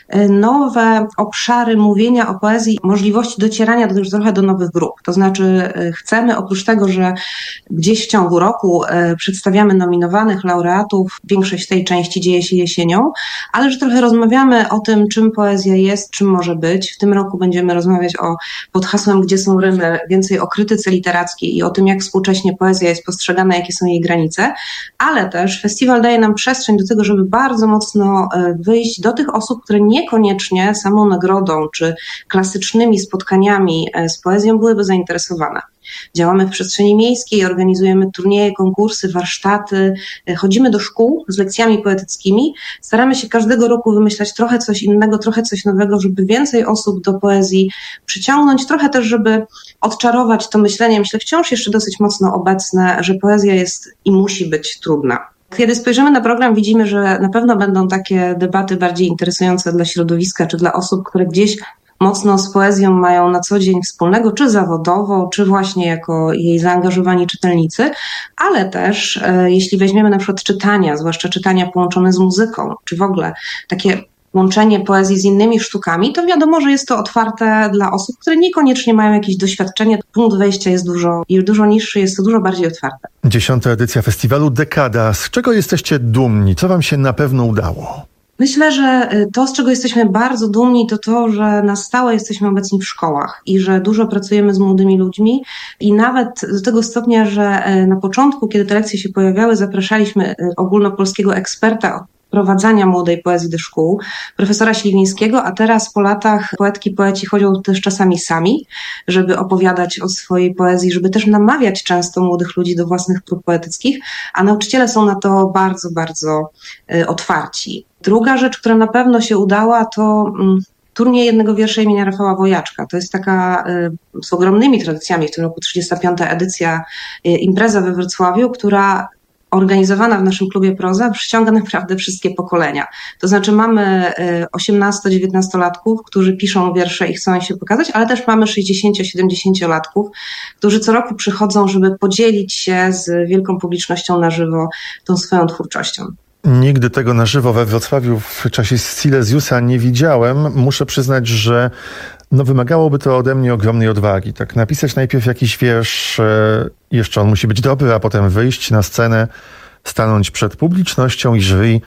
nowe obszary mówienia o poezji, możliwości docierania do, trochę do nowych grup. To znaczy chcemy, oprócz tego, że gdzieś w ciągu roku przedstawiamy nominowanych laureatów, większość tej części dzieje się jesienią, ale że trochę rozmawiamy o tym, czym poezja jest, czym może być. W tym roku będziemy rozmawiać o, pod hasłem Gdzie są rymy, więcej o krytyce literackiej i o tym, jak współcześnie poezja jest postrzegana, jakie są jej granice, ale też festiwal daje nam przestrzeń do tego, żeby bardzo mocno wyjść do tych osób, które niekoniecznie samą nagrodą czy klasycznymi spotkaniami z poezją byłyby zainteresowane. Działamy w przestrzeni miejskiej, organizujemy turnieje, konkursy, warsztaty, chodzimy do szkół z lekcjami poetyckimi. Staramy się każdego roku wymyślać trochę coś innego, trochę coś nowego, żeby więcej osób do poezji przyciągnąć, trochę też, żeby odczarować to myślenie, myślę wciąż jeszcze dosyć mocno obecne, że poezja jest i musi być trudna. Kiedy spojrzymy na program, widzimy, że na pewno będą takie debaty bardziej interesujące dla środowiska, czy dla osób, które gdzieś mocno z poezją mają na co dzień wspólnego, czy zawodowo, czy właśnie jako jej zaangażowani czytelnicy, ale też e, jeśli weźmiemy na przykład czytania, zwłaszcza czytania połączone z muzyką, czy w ogóle takie łączenie poezji z innymi sztukami, to wiadomo, że jest to otwarte dla osób, które niekoniecznie mają jakieś doświadczenie. Punkt wejścia jest dużo, dużo niższy, jest to dużo bardziej otwarte. Dziesiąta edycja festiwalu Dekada. Z czego jesteście dumni? Co wam się na pewno udało? Myślę, że to, z czego jesteśmy bardzo dumni, to to, że na stałe jesteśmy obecni w szkołach i że dużo pracujemy z młodymi ludźmi, i nawet do tego stopnia, że na początku, kiedy te lekcje się pojawiały, zapraszaliśmy ogólnopolskiego eksperta od prowadzenia młodej poezji do szkół, profesora Śliwińskiego, a teraz po latach poetki, poeci chodzą też czasami sami, żeby opowiadać o swojej poezji, żeby też namawiać często młodych ludzi do własnych prób poetyckich, a nauczyciele są na to bardzo, bardzo y, otwarci. Druga rzecz, która na pewno się udała, to mm, turniej jednego wiersza imienia Rafała Wojaczka. To jest taka y, z ogromnymi tradycjami, w tym roku trzydziesta piąta edycja y, impreza we Wrocławiu, która organizowana w naszym klubie Proza przyciąga naprawdę wszystkie pokolenia. To znaczy mamy osiemnasto-dziewiętnastolatków, którzy piszą wiersze i chcą się pokazać, ale też mamy sześćdziesięcio-siedemdziesięciolatków, którzy co roku przychodzą, żeby podzielić się z wielką publicznością na żywo tą swoją twórczością. Nigdy tego na żywo we Wrocławiu w czasie Silesiusa nie widziałem. Muszę przyznać, że no wymagałoby to ode mnie ogromnej odwagi. Tak napisać najpierw jakiś wiersz, jeszcze on musi być dobry, a potem wyjść na scenę, stanąć przed publicznością i jury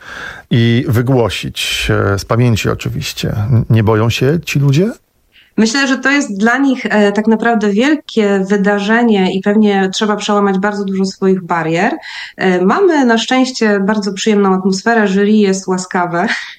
i wygłosić, z pamięci oczywiście. Nie boją się ci ludzie? Myślę, że to jest dla nich e, tak naprawdę wielkie wydarzenie i pewnie trzeba przełamać bardzo dużo swoich barier. E, mamy na szczęście bardzo przyjemną atmosferę, jury jest łaskawe.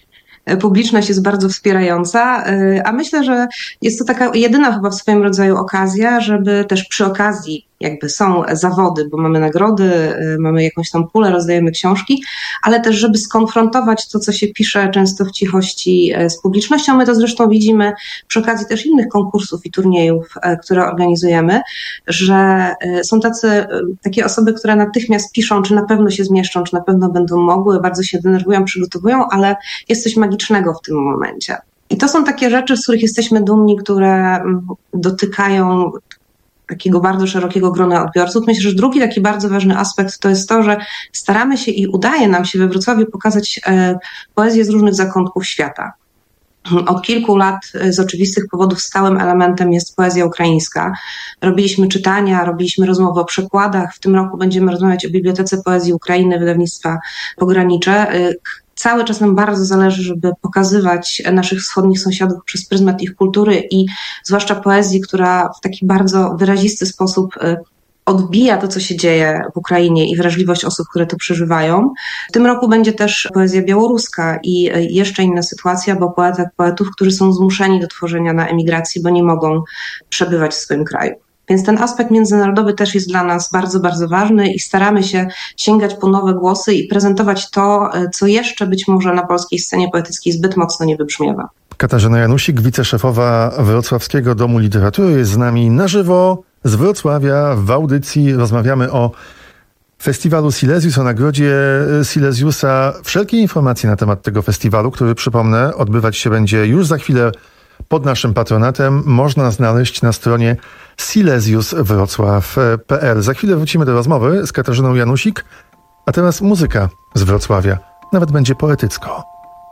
publiczność jest bardzo wspierająca, a myślę, że jest to taka jedyna chyba w swoim rodzaju okazja, żeby też przy okazji, jakby są zawody, bo mamy nagrody, mamy jakąś tam pulę, rozdajemy książki, ale też żeby skonfrontować to, co się pisze często w cichości z publicznością. My to zresztą widzimy przy okazji też innych konkursów i turniejów, które organizujemy, że są tacy, takie osoby, które natychmiast piszą, czy na pewno się zmieszczą, czy na pewno będą mogły, bardzo się denerwują, przygotowują, ale jest coś magicznego w tym momencie. I to są takie rzeczy, z których jesteśmy dumni, które dotykają takiego bardzo szerokiego grona odbiorców. Myślę, że drugi taki bardzo ważny aspekt to jest to, że staramy się i udaje nam się we Wrocławiu pokazać poezję z różnych zakątków świata. Od kilku lat z oczywistych powodów stałym elementem jest poezja ukraińska. Robiliśmy czytania, robiliśmy rozmowy o przekładach. W tym roku będziemy rozmawiać o Bibliotece Poezji Ukrainy wydawnictwa Pogranicze. Cały czas nam bardzo zależy, żeby pokazywać naszych wschodnich sąsiadów przez pryzmat ich kultury i zwłaszcza poezji, która w taki bardzo wyrazisty sposób odbija to, co się dzieje w Ukrainie i wrażliwość osób, które to przeżywają. W tym roku będzie też poezja białoruska i jeszcze inna sytuacja, bo poetek, poetów, którzy są zmuszeni do tworzenia na emigracji, bo nie mogą przebywać w swoim kraju. Więc ten aspekt międzynarodowy też jest dla nas bardzo, bardzo ważny i staramy się sięgać po nowe głosy i prezentować to, co jeszcze być może na polskiej scenie poetyckiej zbyt mocno nie wybrzmiewa. Katarzyna Janusik, wiceszefowa Wrocławskiego Domu Literatury, jest z nami na żywo z Wrocławia. W audycji rozmawiamy o festiwalu Silesius, o nagrodzie Silesiusa. Wszelkie informacje na temat tego festiwalu, który, przypomnę, odbywać się będzie już za chwilę pod naszym patronatem, można znaleźć na stronie silesius wrocław kropka p l. Za chwilę wrócimy do rozmowy z Katarzyną Janusik, a teraz muzyka z Wrocławia. Nawet będzie poetycko.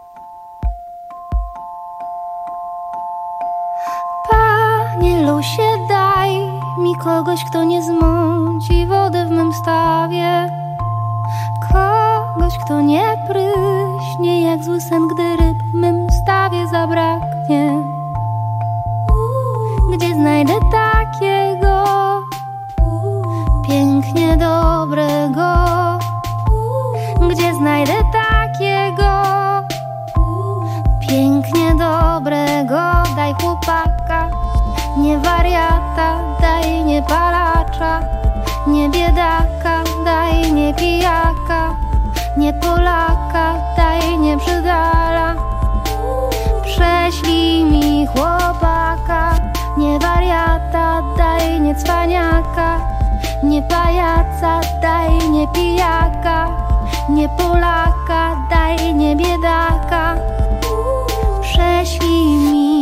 Panie losie, daj mi kogoś, kto nie zmąci wody w mym stawie. Kogoś, kto nie pryśnie jak zły sen, gdy ryb w mym stawie zabraknie. Gdzie znajdę takiego pięknie dobrego? Gdzie znajdę takiego pięknie dobrego? Daj chłopaka, nie wariata, daj nie palacza, nie biedaka, daj nie pijaka, nie Polaka, daj nie brzydala. Prześlij mi chłopaka, nie wariata, daj nie cwaniaka, nie pajaca, daj nie pijaka, nie Polaka, daj nie biedaka. Prześlij mi.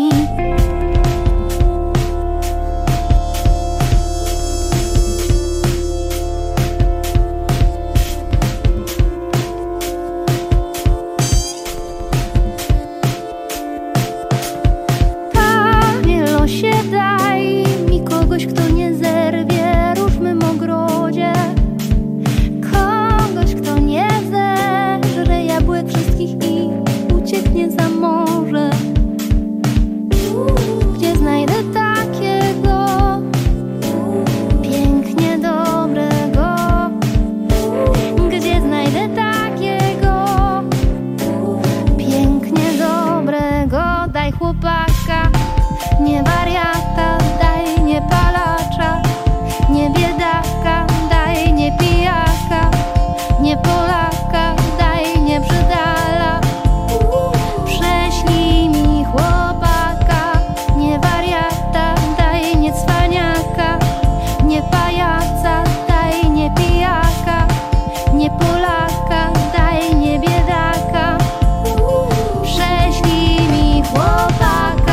Daj mi kogoś, kto nie zerwie róż w mym ogrodzie. Kogoś, kto nie zeżre jabłek wszystkich i ucieknie za morze. Gdzie znajdę takiego pięknie dobrego? Gdzie znajdę takiego pięknie dobrego? Daj chłopaka, nie wariata, daj nie palacza, nie biedaka, daj nie pijaka, nie Polaka, daj nie brzydala. Prześlij mi chłopaka, nie wariata, daj nie cwaniaka, nie pajaca, daj nie pijaka, nie Polaka, daj nie biedaka. Prześlij mi chłopaka.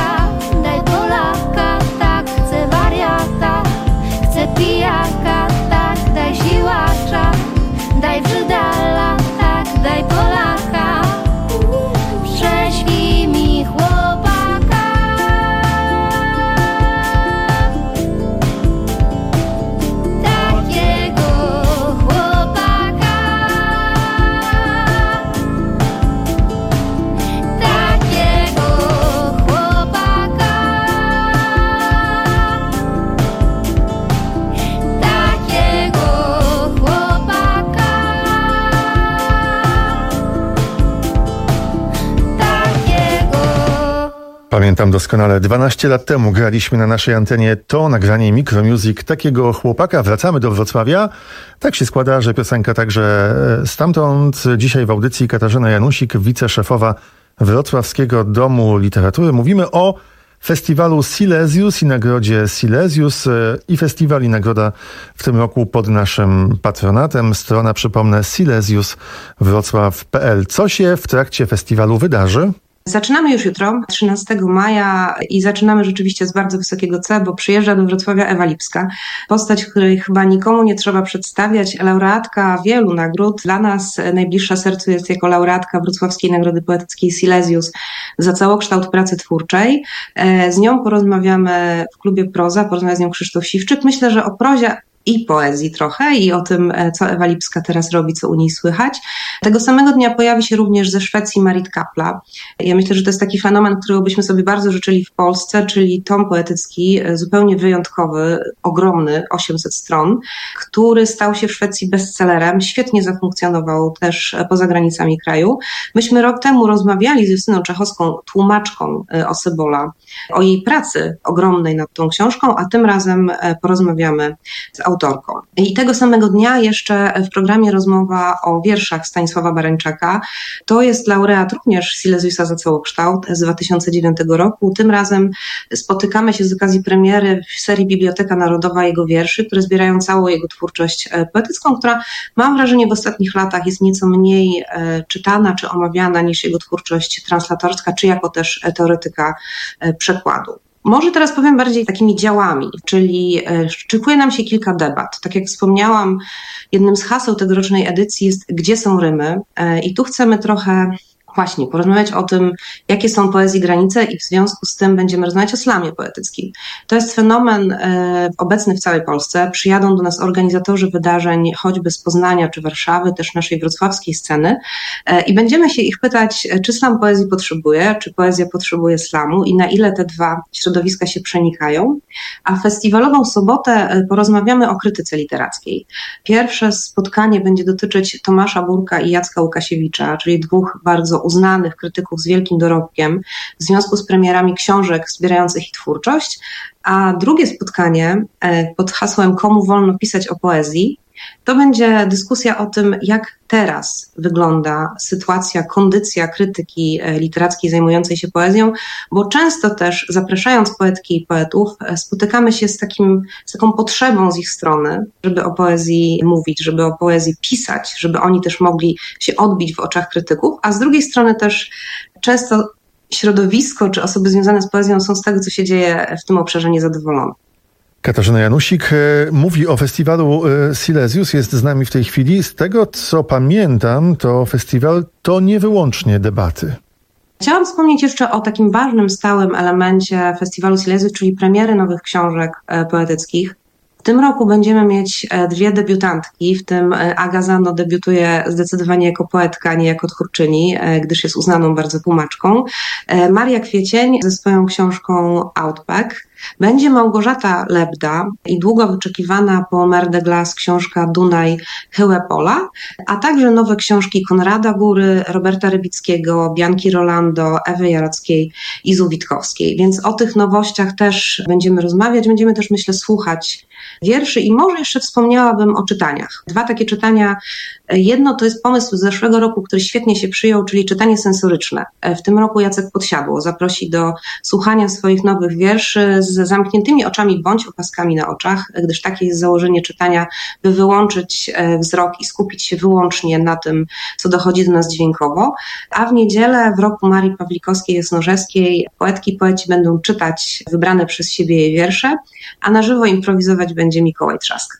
Pamiętam doskonale, dwanaście lat temu graliśmy na naszej antenie to nagranie Micromusic takiego chłopaka. Wracamy do Wrocławia. Tak się składa, że piosenka także stamtąd. Dzisiaj w audycji Katarzyna Janusik, wiceszefowa Wrocławskiego Domu Literatury. Mówimy o festiwalu Silesius i nagrodzie Silesius. I festiwal, i nagroda w tym roku pod naszym patronatem. Strona, przypomnę, silesius wrocław kropka p l. Co się w trakcie festiwalu wydarzy? Zaczynamy już jutro, trzynastego maja, i zaczynamy rzeczywiście z bardzo wysokiego C, bo przyjeżdża do Wrocławia Ewa Lipska. Postać, której chyba nikomu nie trzeba przedstawiać, laureatka wielu nagród. Dla nas najbliższa sercu jest jako laureatka Wrocławskiej Nagrody Poetyckiej Silesius za całokształt pracy twórczej. Z nią porozmawiamy w klubie Proza, porozmawia z nią Krzysztof Siwczyk. Myślę, że o prozie i poezji trochę i o tym, co Ewa Lipska teraz robi, co u niej słychać. Tego samego dnia pojawi się również ze Szwecji Marit Kapla. Ja myślę, że to jest taki fenomen, którego byśmy sobie bardzo życzyli w Polsce, czyli tom poetycki, zupełnie wyjątkowy, ogromny, osiemset stron, który stał się w Szwecji bestsellerem, świetnie zafunkcjonował też poza granicami kraju. Myśmy rok temu rozmawiali z Justyną Czechowską, tłumaczką Osybola, o jej pracy ogromnej nad tą książką, a tym razem porozmawiamy z autorką. I tego samego dnia jeszcze w programie rozmowa o wierszach Stanisława Barańczaka. To jest laureat również Silesiusa za całokształt z dwa tysiące dziewiątego roku. Tym razem spotykamy się z okazji premiery w serii Biblioteka Narodowa jego wierszy, które zbierają całą jego twórczość poetycką, która, mam wrażenie, w ostatnich latach jest nieco mniej czytana czy omawiana niż jego twórczość translatorska, czy jako też teoretyka przekładu. Może teraz powiem bardziej takimi działami, czyli szykuje nam się kilka debat. Tak jak wspomniałam, jednym z haseł tegorocznej edycji jest "Gdzie są rymy?" I tu chcemy trochę właśnie porozmawiać o tym, jakie są poezji granice, i w związku z tym będziemy rozmawiać o slamie poetyckim. To jest fenomen e, obecny w całej Polsce. Przyjadą do nas organizatorzy wydarzeń choćby z Poznania czy Warszawy, też naszej wrocławskiej sceny, e, i będziemy się ich pytać, czy slam poezji potrzebuje, czy poezja potrzebuje slamu i na ile te dwa środowiska się przenikają. A w festiwalową sobotę porozmawiamy o krytyce literackiej. Pierwsze spotkanie będzie dotyczyć Tomasza Burka i Jacka Łukasiewicza, czyli dwóch bardzo uznanych krytyków z wielkim dorobkiem w związku z premierami książek zbierających ich twórczość, a drugie spotkanie pod hasłem "Komu wolno pisać o poezji" to będzie dyskusja o tym, jak teraz wygląda sytuacja, kondycja krytyki literackiej zajmującej się poezją, bo często też zapraszając poetki i poetów spotykamy się z, takim, z taką potrzebą z ich strony, żeby o poezji mówić, żeby o poezji pisać, żeby oni też mogli się odbić w oczach krytyków, a z drugiej strony też często środowisko czy osoby związane z poezją są z tego, co się dzieje w tym obszarze, niezadowolone. Katarzyna Janusik mówi o festiwalu Silesius, jest z nami w tej chwili. Z tego, co pamiętam, to festiwal to nie wyłącznie debaty. Chciałam wspomnieć jeszcze o takim ważnym, stałym elemencie festiwalu Silesius, czyli premiery nowych książek poetyckich. W tym roku będziemy mieć dwie debiutantki, w tym Aga Zano debiutuje zdecydowanie jako poetka, nie jako twórczyni, gdyż jest uznaną bardzo tłumaczką. Maria Kwiecień ze swoją książką Outback. Będzie Małgorzata Lebda i długo wyczekiwana po Mer de Glace książka Dunaj Hyłepola, a także nowe książki Konrada Góry, Roberta Rybickiego, Bianki Rolando, Ewy Jarockiej i Zu Witkowskiej. Więc o tych nowościach też będziemy rozmawiać, będziemy też, myślę, słuchać wierszy i może jeszcze wspomniałabym o czytaniach. Dwa takie czytania. Jedno to jest pomysł z zeszłego roku, który świetnie się przyjął, czyli czytanie sensoryczne. W tym roku Jacek Podsiadło zaprosi do słuchania swoich nowych wierszy z zamkniętymi oczami bądź opaskami na oczach, gdyż takie jest założenie czytania, by wyłączyć wzrok i skupić się wyłącznie na tym, co dochodzi do nas dźwiękowo. A w niedzielę w roku Marii Pawlikowskiej-Jasnorzewskiej poetki i poeci będą czytać wybrane przez siebie jej wiersze, a na żywo improwizować będzie Mikołaj Trzask.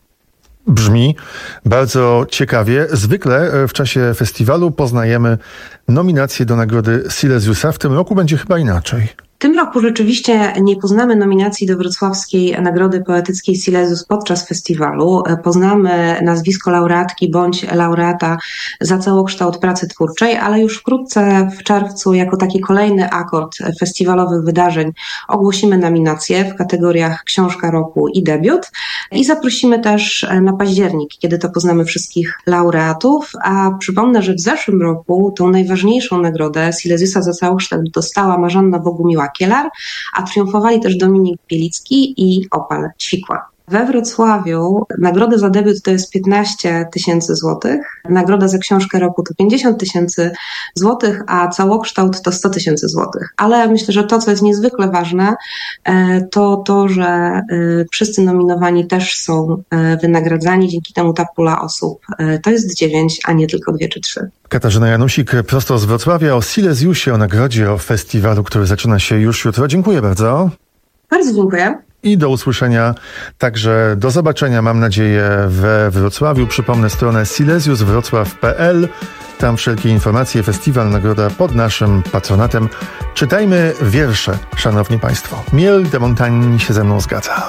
Brzmi bardzo ciekawie. Zwykle w czasie festiwalu poznajemy nominacje do nagrody Silesiusa. W tym roku będzie chyba inaczej. tym roku rzeczywiście nie poznamy nominacji do Wrocławskiej Nagrody Poetyckiej Silesius podczas festiwalu. Poznamy nazwisko laureatki bądź laureata za całokształt pracy twórczej, ale już wkrótce w czerwcu jako taki kolejny akord festiwalowych wydarzeń ogłosimy nominacje w kategoriach Książka Roku i Debiut i zaprosimy też na październik, kiedy to poznamy wszystkich laureatów, a przypomnę, że w zeszłym roku tą najważniejszą nagrodę Silesiusa za całokształt dostała Marzanna Bogumiła-Kielar, a triumfowali też Dominik Bielicki i Opal Ćwikła. We Wrocławiu nagroda za debiut to jest piętnaście tysięcy złotych, nagroda za książkę roku to pięćdziesiąt tysięcy złotych, a całokształt to sto tysięcy złotych. Ale myślę, że to, co jest niezwykle ważne, to to, że wszyscy nominowani też są wynagradzani. Dzięki temu ta pula osób to jest dziewięć, a nie tylko dwie czy trzy. Katarzyna Janusik prosto z Wrocławia o Silesiusie, o nagrodzie, o festiwalu, który zaczyna się już jutro. Dziękuję bardzo. Bardzo dziękuję. I do usłyszenia, także do zobaczenia, mam nadzieję, we Wrocławiu. Przypomnę stronę silesius wrocław kropka p l. Tam wszelkie informacje, festiwal, nagroda pod naszym patronatem. Czytajmy wiersze, szanowni państwo. Miel de Montagne się ze mną zgadza.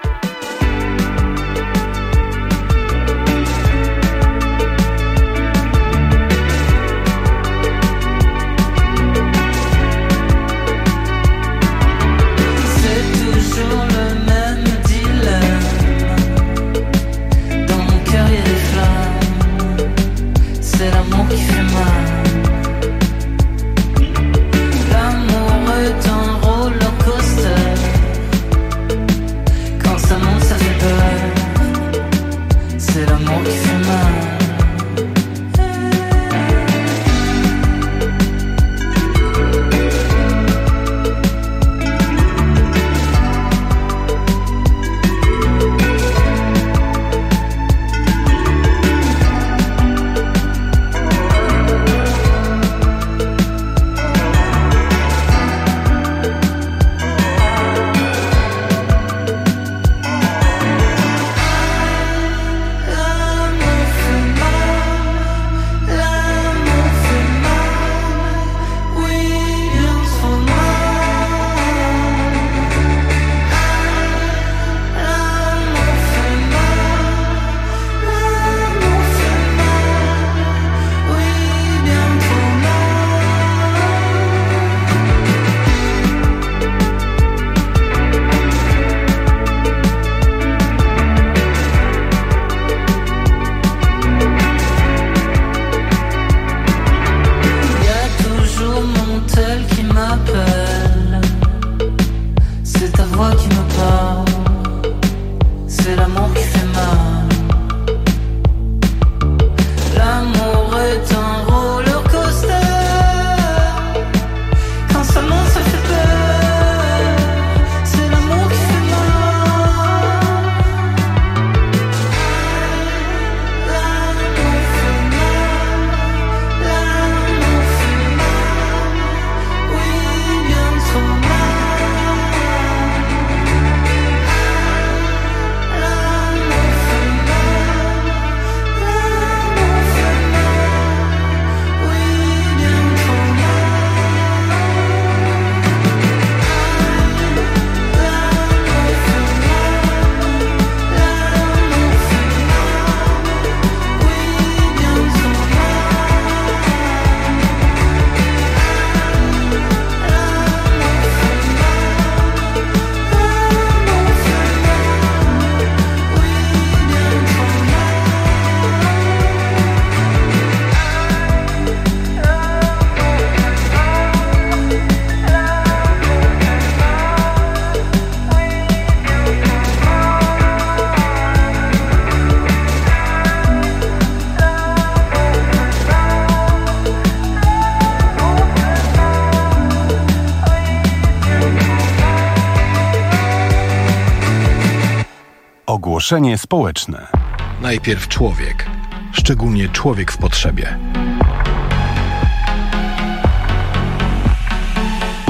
Ogłoszenie społeczne. Najpierw człowiek, szczególnie człowiek w potrzebie.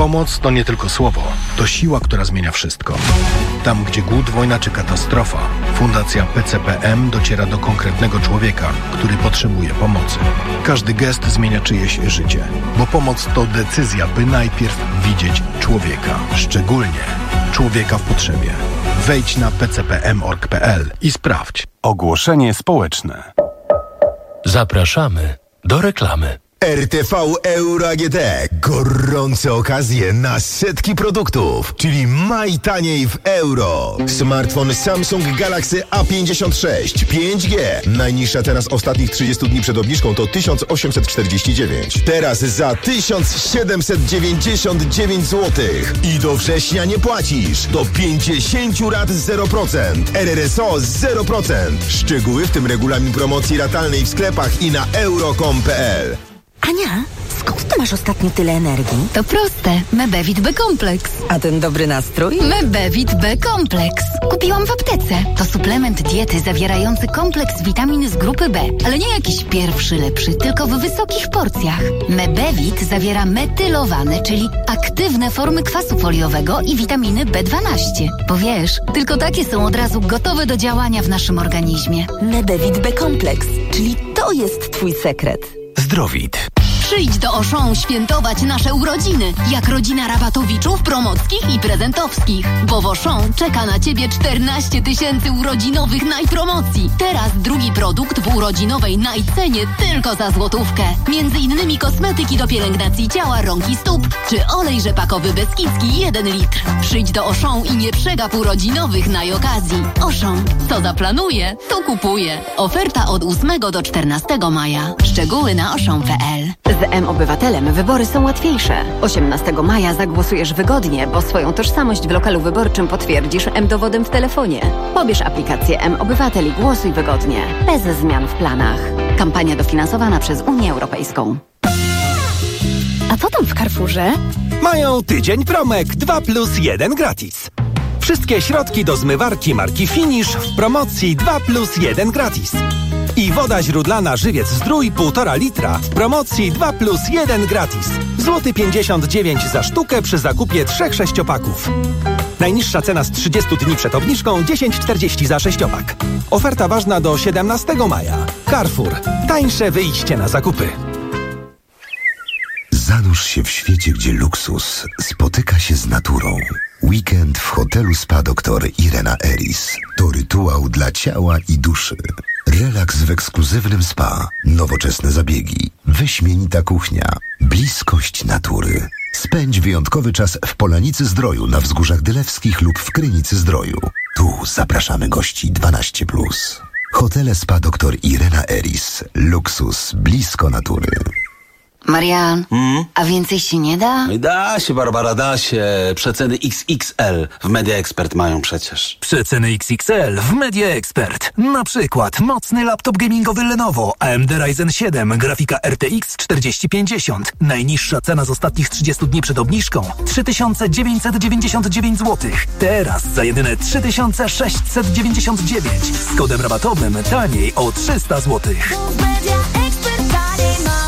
Pomoc to nie tylko słowo, to siła, która zmienia wszystko. Tam, gdzie głód, wojna czy katastrofa, Fundacja P C P M dociera do konkretnego człowieka, który potrzebuje pomocy. Każdy gest zmienia czyjeś życie, bo pomoc to decyzja, by najpierw widzieć człowieka, szczególnie człowieka w potrzebie. Wejdź na p c p m kropka org kropka p l i sprawdź. Ogłoszenie społeczne. Zapraszamy do reklamy. R T V Euro A G D. Gorące okazje na setki produktów, czyli maj taniej w euro. Smartfon Samsung Galaxy A pięćdziesiąt sześć pięć G. Najniższa teraz ostatnich trzydziestu dni przed obniżką to tysiąc osiemset czterdzieści dziewięć. Teraz za tysiąc siedemset dziewięćdziesiąt dziewięć złotych. I do września nie płacisz. Do pięćdziesiąt rat zero procent. R R S O zero procent. Szczegóły, w tym regulamin promocji ratalnej w sklepach i na euro kropka com kropka p l. Ania, skąd ty masz ostatnio tyle energii? To proste. Mebevit B-Kompleks. A ten dobry nastrój? Mebevit B-Kompleks. Kupiłam w aptece. To suplement diety zawierający kompleks witamin z grupy B. Ale nie jakiś pierwszy lepszy, tylko w wysokich porcjach. Mebevit zawiera metylowane, czyli aktywne formy kwasu foliowego i witaminy B dwanaście. Bo wiesz, tylko takie są od razu gotowe do działania w naszym organizmie. Mebevit B-Kompleks, czyli to jest twój sekret. Zdrowit. Przyjdź do Auchan świętować nasze urodziny, jak rodzina Rabatowiczów, Promockich i Prezentowskich. Bo w Auchan czeka na Ciebie czternaście tysięcy urodzinowych najpromocji. Teraz drugi produkt w urodzinowej najcenie tylko za złotówkę. Między innymi kosmetyki do pielęgnacji ciała, rąk i stóp, czy olej rzepakowy Beskidzki jeden litr. Przyjdź do Auchan i nie przegap urodzinowych najokazji. Auchan, co zaplanuje, to kupuje. Oferta od ósmego do czternastego maja. Szczegóły na auchan kropka p l. Z M-Obywatelem wybory są łatwiejsze. osiemnastego maja zagłosujesz wygodnie, bo swoją tożsamość w lokalu wyborczym potwierdzisz M-Dowodem w telefonie. Pobierz aplikację M-Obywatel i głosuj wygodnie, bez zmian w planach. Kampania dofinansowana przez Unię Europejską. A co tam w Carrefourze? Mają tydzień promek dwa plus jeden gratis. Wszystkie środki do zmywarki marki Finish w promocji dwa plus jeden gratis. I woda źródlana Żywiec Zdrój półtora litra w promocji dwa plus jeden gratis. Złoty pięćdziesiąt dziewięć za sztukę przy zakupie trzech sześciopaków. Najniższa cena z trzydziestu dni przed obniżką dziesięć czterdzieści za sześciopak. Oferta ważna do siedemnastego maja. Carrefour. Tańsze wyjście na zakupy. Zanurz się w świecie, gdzie luksus spotyka się z naturą. Weekend w hotelu Spa doktor Irena Eris to rytuał dla ciała i duszy. Relaks w ekskluzywnym spa, nowoczesne zabiegi, wyśmienita kuchnia, bliskość natury. Spędź wyjątkowy czas w Polanicy Zdroju na Wzgórzach Dylewskich lub w Krynicy Zdroju. Tu zapraszamy gości dwanaście plus. Hotele Spa doktor Irena Eris. Luksus blisko natury. Marian, hmm? a więcej się nie da? Da się, Barbara, da się. Przeceny X X L w Media Expert mają przecież. Przeceny X X L w Media Expert. Na przykład mocny laptop gamingowy Lenovo A M D Ryzen siedem, grafika R T X czterdzieści pięćdziesiąt. Najniższa cena z ostatnich trzydziestu dni przed obniżką trzy tysiące dziewięćset dziewięćdziesiąt dziewięć złotych. Teraz za jedyne trzy tysiące sześćset dziewięćdziesiąt dziewięć. Z kodem rabatowym taniej o trzysta złotych.